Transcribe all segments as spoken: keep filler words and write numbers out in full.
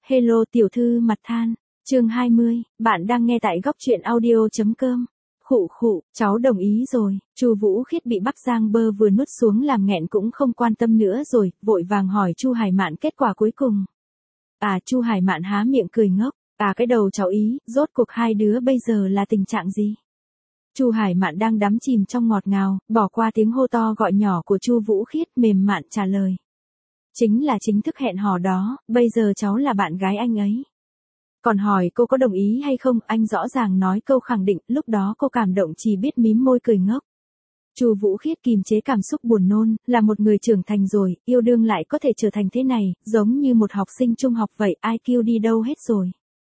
Hello tiểu thư mặt than, chương hai mươi, bạn đang nghe tại góc truyện audio.com. Khụ khụ, cháu đồng ý rồi. Chu Vũ Khiết bị Bắc Giang bơ vừa nuốt xuống làm nghẹn cũng không quan tâm nữa rồi, vội vàng hỏi Chu Hải Mạn kết quả cuối cùng. À, Chu Hải Mạn há miệng cười ngốc, à cái đầu cháu ý, rốt cuộc hai đứa bây giờ là tình trạng gì? Chu Hải Mạn đang đắm chìm trong ngọt ngào, bỏ qua tiếng hô to gọi nhỏ của Chu Vũ Khiết, mềm mạn trả lời. Chính là chính thức hẹn hò đó, bây giờ cháu là bạn gái anh ấy. Còn hỏi cô có đồng ý hay không, anh rõ ràng nói câu khẳng định, lúc đó cô cảm động chỉ biết mím môi cười ngốc. Chu Vũ Khiết kìm chế cảm xúc buồn nôn, là một người trưởng thành rồi, yêu đương lại có thể trở thành thế này, giống như một học sinh trung học vậy, i kiu đi đâu hết rồi?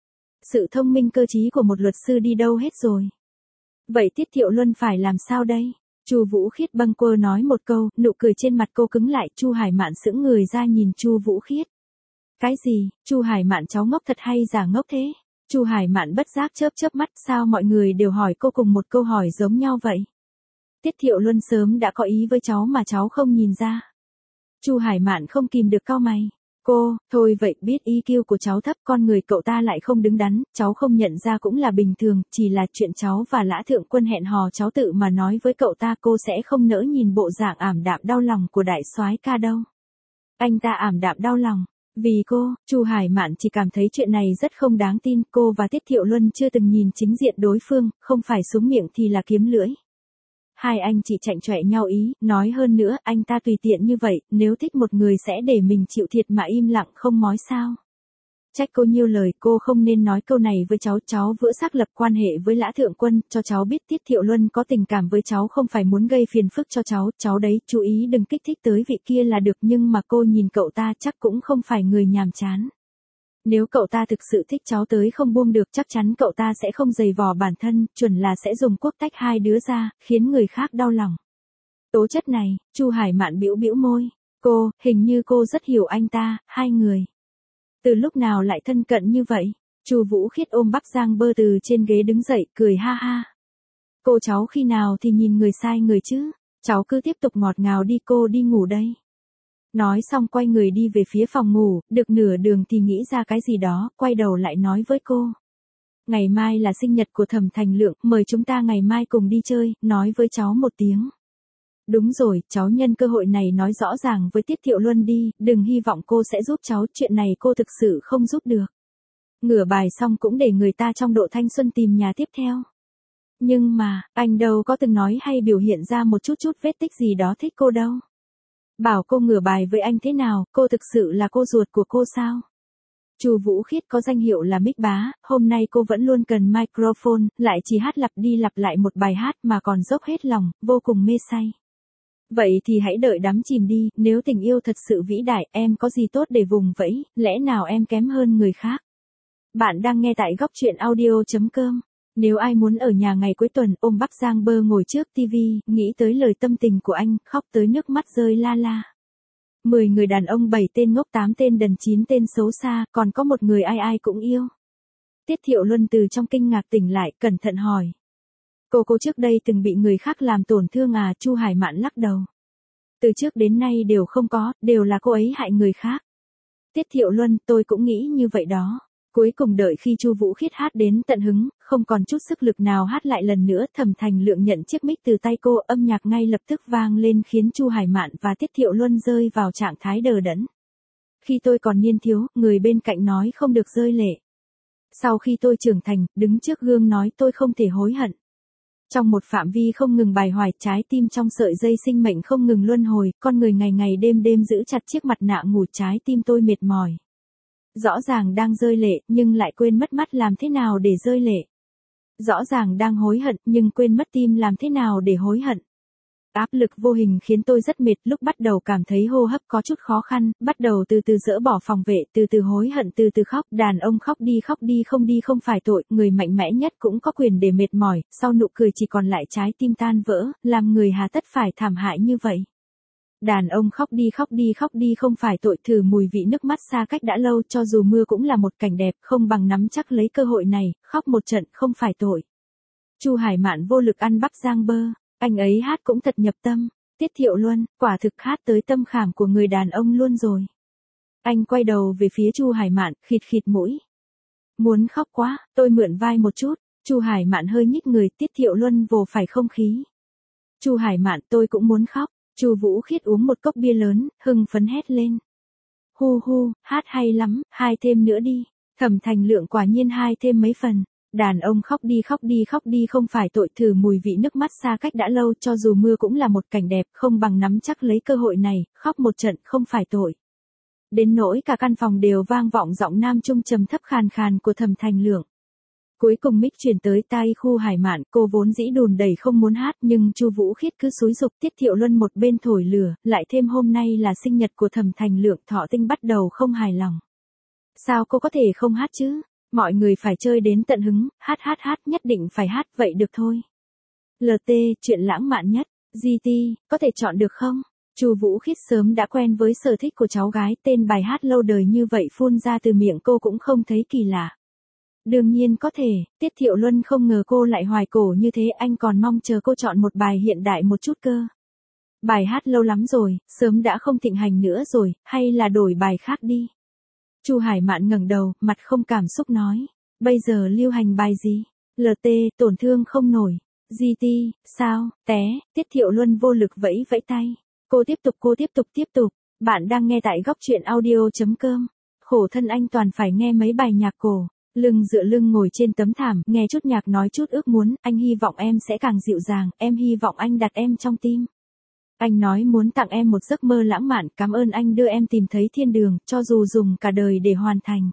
Sự thông minh cơ trí của một luật sư đi đâu hết rồi? Vậy Tiết Thiệu Luân phải làm sao đây? Chu Vũ Khiết bâng quơ nói một câu, nụ cười trên mặt cô cứng lại, Chu Hải Mạn sững người ra nhìn Chu Vũ Khiết. Cái gì? Chu Hải Mạn cháu ngốc thật hay giả ngốc thế? Chu Hải Mạn bất giác chớp chớp mắt, sao mọi người đều hỏi cô cùng một câu hỏi giống nhau vậy? Tiết Thiệu Luân sớm đã có ý với cháu mà cháu không nhìn ra. Chu Hải Mạn không kìm được cau mày. Cô, thôi vậy biết i kiu của cháu thấp, con người cậu ta lại không đứng đắn, cháu không nhận ra cũng là bình thường, chỉ là chuyện cháu và Lã Thượng Quân hẹn hò cháu tự mà nói với cậu ta, cô sẽ không nỡ nhìn bộ dạng ảm đạm đau lòng của đại soái ca đâu. Anh ta ảm đạm đau lòng. Vì cô, Chu Hải Mạn chỉ cảm thấy chuyện này rất không đáng tin, cô và Tiết Thiệu Luân chưa từng nhìn chính diện đối phương, không phải súng miệng thì là kiếm lưỡi. Hai anh chỉ chạnh chọe nhau ý, nói hơn nữa, anh ta tùy tiện như vậy, nếu thích một người sẽ để mình chịu thiệt mà im lặng không nói sao. Trách cô nhiều lời, cô không nên nói câu này với cháu, cháu vừa xác lập quan hệ với Lã Thượng Quân, cho cháu biết Tiết Thiệu Luân có tình cảm với cháu không phải muốn gây phiền phức cho cháu, cháu đấy, chú ý đừng kích thích tới vị kia là được, nhưng mà cô nhìn cậu ta chắc cũng không phải người nhàm chán. Nếu cậu ta thực sự thích cháu tới không buông được, chắc chắn cậu ta sẽ không giày vò bản thân, chuẩn là sẽ dùng quốc tách hai đứa ra, khiến người khác đau lòng. Tố chất này, Chu Hải Mạn bĩu bĩu môi. Cô, hình như cô rất hiểu anh ta, hai người. Từ lúc nào lại thân cận như vậy? Chu Vũ Khiết ôm Bắc Giang bơ từ trên ghế đứng dậy, cười ha ha. Cô cháu khi nào thì nhìn người sai người chứ? Cháu cứ tiếp tục ngọt ngào đi, cô đi ngủ đây. Nói xong quay người đi về phía phòng ngủ, được nửa đường thì nghĩ ra cái gì đó, quay đầu lại nói với cô. Ngày mai là sinh nhật của Thẩm Thành Lượng, mời chúng ta ngày mai cùng đi chơi, nói với cháu một tiếng. Đúng rồi, cháu nhân cơ hội này nói rõ ràng với Tiết Thiệu Luân đi, đừng hy vọng cô sẽ giúp cháu, chuyện này cô thực sự không giúp được. Ngửa bài xong cũng để người ta trong độ thanh xuân tìm nhà tiếp theo. Nhưng mà, anh đâu có từng nói hay biểu hiện ra một chút chút vết tích gì đó thích cô đâu. Bảo cô ngửa bài với anh thế nào, cô thực sự là cô ruột của cô sao? Chu Vũ Khiết có danh hiệu là Mic Bá, hôm nay cô vẫn luôn cần microphone, lại chỉ hát lặp đi lặp lại một bài hát mà còn dốc hết lòng, vô cùng mê say. Vậy thì hãy đợi đắm chìm đi, nếu tình yêu thật sự vĩ đại, em có gì tốt để vùng vẫy, lẽ nào em kém hơn người khác? Bạn đang nghe tại góc truyện audio.com. Nếu ai muốn ở nhà ngày cuối tuần ôm Bắc Giang bơ ngồi trước tivi, nghĩ tới lời tâm tình của anh, khóc tới nước mắt rơi la la. Mười người đàn ông bảy tên ngốc tám tên đần chín tên xấu xa, còn có một người ai ai cũng yêu. Tiết Thiệu Luân từ trong kinh ngạc tỉnh lại, cẩn thận hỏi. Cô cô trước đây từng bị người khác làm tổn thương à? Chu Hải Mạn lắc đầu. Từ trước đến nay đều không có, đều là cô ấy hại người khác. Tiết Thiệu Luân, tôi cũng nghĩ như vậy đó. Cuối cùng đợi khi Chu Vũ Khiết hát đến tận hứng, không còn chút sức lực nào hát lại lần nữa, Thẩm Thành Lượng nhận chiếc mic từ tay cô, âm nhạc ngay lập tức vang lên khiến Chu Hải Mạn và Tiết Thiệu Luân rơi vào trạng thái đờ đẫn. Khi tôi còn niên thiếu, người bên cạnh nói không được rơi lệ. Sau khi tôi trưởng thành, đứng trước gương nói tôi không thể hối hận. Trong một phạm vi không ngừng bài hoài, trái tim trong sợi dây sinh mệnh không ngừng luân hồi, con người ngày ngày đêm đêm giữ chặt chiếc mặt nạ ngủ, trái tim tôi mệt mỏi. Rõ ràng đang rơi lệ, nhưng lại quên mất mắt làm thế nào để rơi lệ. Rõ ràng đang hối hận, nhưng quên mất tim làm thế nào để hối hận. Áp lực vô hình khiến tôi rất mệt, lúc bắt đầu cảm thấy hô hấp có chút khó khăn, bắt đầu từ từ dỡ bỏ phòng vệ, từ từ hối hận, từ từ khóc, đàn ông khóc đi khóc đi không đi không phải tội, người mạnh mẽ nhất cũng có quyền để mệt mỏi, sau nụ cười chỉ còn lại trái tim tan vỡ, làm người hà tất phải thảm hại như vậy. Đàn ông khóc đi khóc đi khóc đi không phải tội, thử mùi vị nước mắt xa cách đã lâu, cho dù mưa cũng là một cảnh đẹp, không bằng nắm chắc lấy cơ hội này, khóc một trận không phải tội. Chu Hải Mạn vô lực ăn Bắc Giang bơ, anh ấy hát cũng thật nhập tâm. Tiết Thiệu Luân, quả thực hát tới tâm khảm của người đàn ông luôn rồi. Anh quay đầu về phía Chu Hải Mạn, khịt khịt mũi. Muốn khóc quá, tôi mượn vai một chút. Chu Hải Mạn hơi nhích người, Tiết Thiệu Luân vồ phải không khí. Chu Hải Mạn, tôi cũng muốn khóc. Chu Vũ Khiết uống một cốc bia lớn, hưng phấn hét lên. Hu hu, hát hay lắm, hai thêm nữa đi. Thẩm Thành Lượng quả nhiên hai thêm mấy phần. Đàn ông khóc đi khóc đi khóc đi không phải tội, thử mùi vị nước mắt xa cách đã lâu, cho dù mưa cũng là một cảnh đẹp, không bằng nắm chắc lấy cơ hội này, khóc một trận không phải tội. Đến nỗi cả căn phòng đều vang vọng giọng nam trung trầm thấp khàn khàn của Thẩm Thành Lượng. Cuối cùng mic truyền tới tai Chu Hải Mạn, cô vốn dĩ đùn đẩy không muốn hát, nhưng Chu Vũ Khiết cứ xúi giục. Tiết Thiệu Luân một bên thổi lửa, lại thêm hôm nay là sinh nhật của Thẩm Thành Lượng, Thọ Tinh bắt đầu không hài lòng. Sao cô có thể không hát chứ? Mọi người phải chơi đến tận hứng, hát hát hát, nhất định phải hát, vậy được thôi. lờ tê, chuyện lãng mạn nhất, giê tê, có thể chọn được không? Chu Vũ Khiết sớm đã quen với sở thích của cháu gái, tên bài hát lâu đời như vậy phun ra từ miệng cô cũng không thấy kỳ lạ. Đương nhiên có thể, Tiết Thiệu Luân không ngờ cô lại hoài cổ như thế, anh còn mong chờ cô chọn một bài hiện đại một chút cơ. Bài hát lâu lắm rồi, sớm đã không thịnh hành nữa rồi, hay là đổi bài khác đi. Chu Hải Mạn ngẩng đầu, mặt không cảm xúc nói. Bây giờ lưu hành bài gì? lờ tê, tổn thương không nổi. giê tê, sao, té, Tiết Thiệu Luân vô lực vẫy vẫy tay. Cô tiếp tục cô tiếp tục tiếp tục. Bạn đang nghe tại góc truyện audio.com. Khổ thân anh toàn phải nghe mấy bài nhạc cổ. Lưng dựa lưng ngồi trên tấm thảm, nghe chút nhạc nói chút ước muốn, anh hy vọng em sẽ càng dịu dàng, em hy vọng anh đặt em trong tim. Anh nói muốn tặng em một giấc mơ lãng mạn, cảm ơn anh đưa em tìm thấy thiên đường, cho dù dùng cả đời để hoàn thành.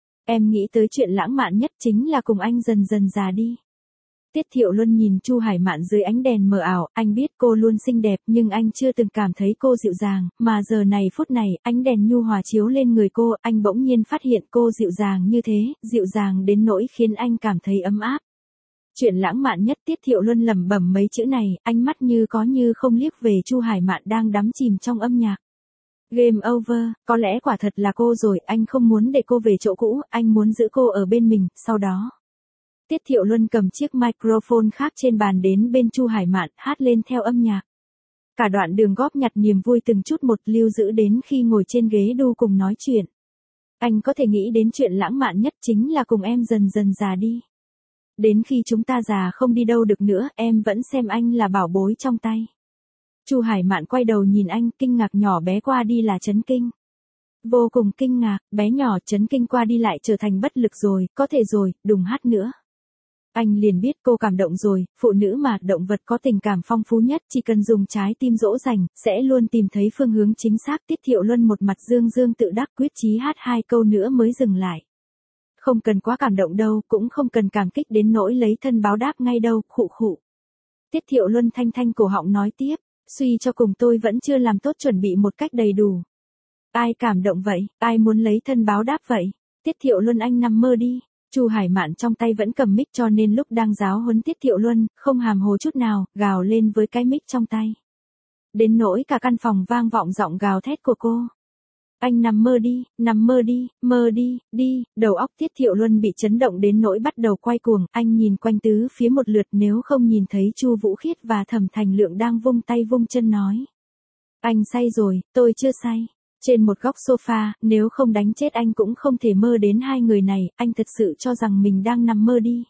Em nghĩ tới chuyện lãng mạn nhất chính là cùng anh dần dần già đi. Tiết Thiệu Luân nhìn Chu Hải Mạn dưới ánh đèn mờ ảo, anh biết cô luôn xinh đẹp nhưng anh chưa từng cảm thấy cô dịu dàng, mà giờ này phút này, ánh đèn nhu hòa chiếu lên người cô, anh bỗng nhiên phát hiện cô dịu dàng như thế, dịu dàng đến nỗi khiến anh cảm thấy ấm áp. Chuyện lãng mạn nhất, Tiết Thiệu Luân lẩm bẩm mấy chữ này, ánh mắt như có như không liếc về Chu Hải Mạn đang đắm chìm trong âm nhạc. Game over, có lẽ quả thật là cô rồi, anh không muốn để cô về chỗ cũ, anh muốn giữ cô ở bên mình, sau đó. Tiết Thiệu Luân cầm chiếc microphone khác trên bàn đến bên Chu Hải Mạn, hát lên theo âm nhạc. Cả đoạn đường góp nhặt niềm vui từng chút một, lưu giữ đến khi ngồi trên ghế đu cùng nói chuyện. Anh có thể nghĩ đến chuyện lãng mạn nhất chính là cùng em dần dần già đi. Đến khi chúng ta già không đi đâu được nữa, em vẫn xem anh là bảo bối trong tay. Chu Hải Mạn quay đầu nhìn anh, kinh ngạc nhỏ bé qua đi là chấn kinh. Vô cùng kinh ngạc, bé nhỏ chấn kinh qua đi lại trở thành bất lực rồi, có thể rồi, đừng hát nữa. Anh liền biết cô cảm động rồi, phụ nữ mà, động vật có tình cảm phong phú nhất, chỉ cần dùng trái tim dỗ dành, sẽ luôn tìm thấy phương hướng chính xác. Tiết Thiệu Luân một mặt dương dương tự đắc, quyết chí hát hai câu nữa mới dừng lại. Không cần quá cảm động đâu, cũng không cần cảm kích đến nỗi lấy thân báo đáp ngay đâu, khụ khụ. Tiết Thiệu Luân thanh thanh cổ họng nói tiếp, suy cho cùng tôi vẫn chưa làm tốt chuẩn bị một cách đầy đủ. Ai cảm động vậy, ai muốn lấy thân báo đáp vậy? Tiết Thiệu Luân anh nằm mơ đi. Chu Hải Mạn trong tay vẫn cầm mic cho nên lúc đang giáo huấn Tiết Thiệu Luân, không hàm hồ chút nào, gào lên với cái mic trong tay. Đến nỗi cả căn phòng vang vọng giọng gào thét của cô. Anh nằm mơ đi, nằm mơ đi, mơ đi, đi, đầu óc Tiết Thiệu Luân bị chấn động đến nỗi bắt đầu quay cuồng, anh nhìn quanh tứ phía một lượt nếu không nhìn thấy Chu Vũ Khiết và Thẩm Thành Lượng đang vung tay vung chân nói. Anh say rồi, tôi chưa say. Trên một góc sofa, nếu không đánh chết anh cũng không thể mơ đến hai người này, anh thật sự cho rằng mình đang nằm mơ đi.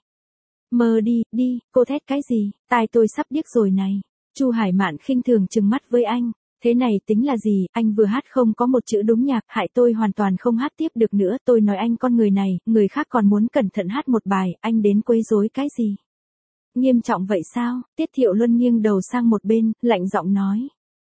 Mơ đi, đi, cô thét cái gì, tai tôi sắp điếc rồi này. Chu Hải Mạn khinh thường trừng mắt với anh. Thế này tính là gì, anh vừa hát không có một chữ đúng nhạc, hại tôi hoàn toàn không hát tiếp được nữa, tôi nói anh con người này, người khác còn muốn cẩn thận hát một bài, anh đến quấy rối cái gì? Nghiêm trọng vậy sao? Tiết Thiệu Luân nghiêng đầu sang một bên, lạnh giọng nói.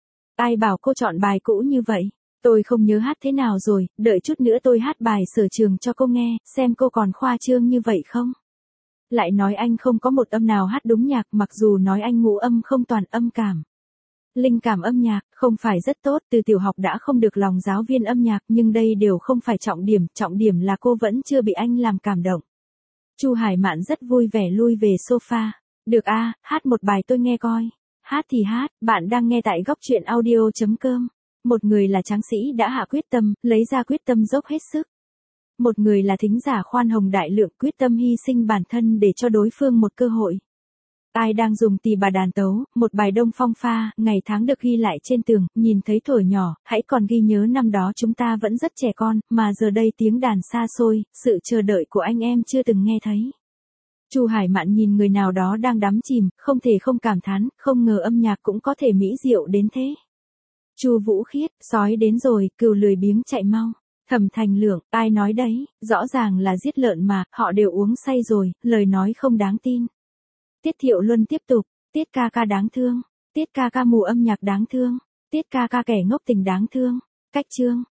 Ai bảo cô chọn bài cũ như vậy? Tôi không nhớ hát thế nào rồi, đợi chút nữa tôi hát bài sở trường cho cô nghe, xem cô còn khoa trương như vậy không? Lại nói anh không có một âm nào hát đúng nhạc, mặc dù nói anh ngũ âm không toàn âm cảm. Linh cảm âm nhạc, không phải rất tốt, từ tiểu học đã không được lòng giáo viên âm nhạc, nhưng đây đều không phải trọng điểm, trọng điểm là cô vẫn chưa bị anh làm cảm động. Chu Hải Mạn rất vui vẻ lui về sofa. Được a, à, hát một bài tôi nghe coi. Hát thì hát, bạn đang nghe tại góc truyện audio.com. Một người là tráng sĩ đã hạ quyết tâm, lấy ra quyết tâm dốc hết sức. Một người là thính giả khoan hồng đại lượng, quyết tâm hy sinh bản thân để cho đối phương một cơ hội. Ai đang dùng tỳ bà đàn tấu, một bài Đông Phong pha, ngày tháng được ghi lại trên tường, nhìn thấy thuở nhỏ, hãy còn ghi nhớ năm đó chúng ta vẫn rất trẻ con, mà giờ đây tiếng đàn xa xôi, sự chờ đợi của anh em chưa từng nghe thấy. Chu Hải Mạn nhìn người nào đó đang đắm chìm, không thể không cảm thán, không ngờ âm nhạc cũng có thể mỹ diệu đến thế. Chu Vũ Khiết, sói đến rồi, cừu lười biếng chạy mau. Thẩm Thành Lượng, ai nói đấy, rõ ràng là giết lợn mà, họ đều uống say rồi, lời nói không đáng tin. Tiết Thiệu Luân tiếp tục, Tiết ca ca đáng thương, Tiết ca ca mù âm nhạc đáng thương, Tiết ca ca kẻ ngốc tình đáng thương. Cách chương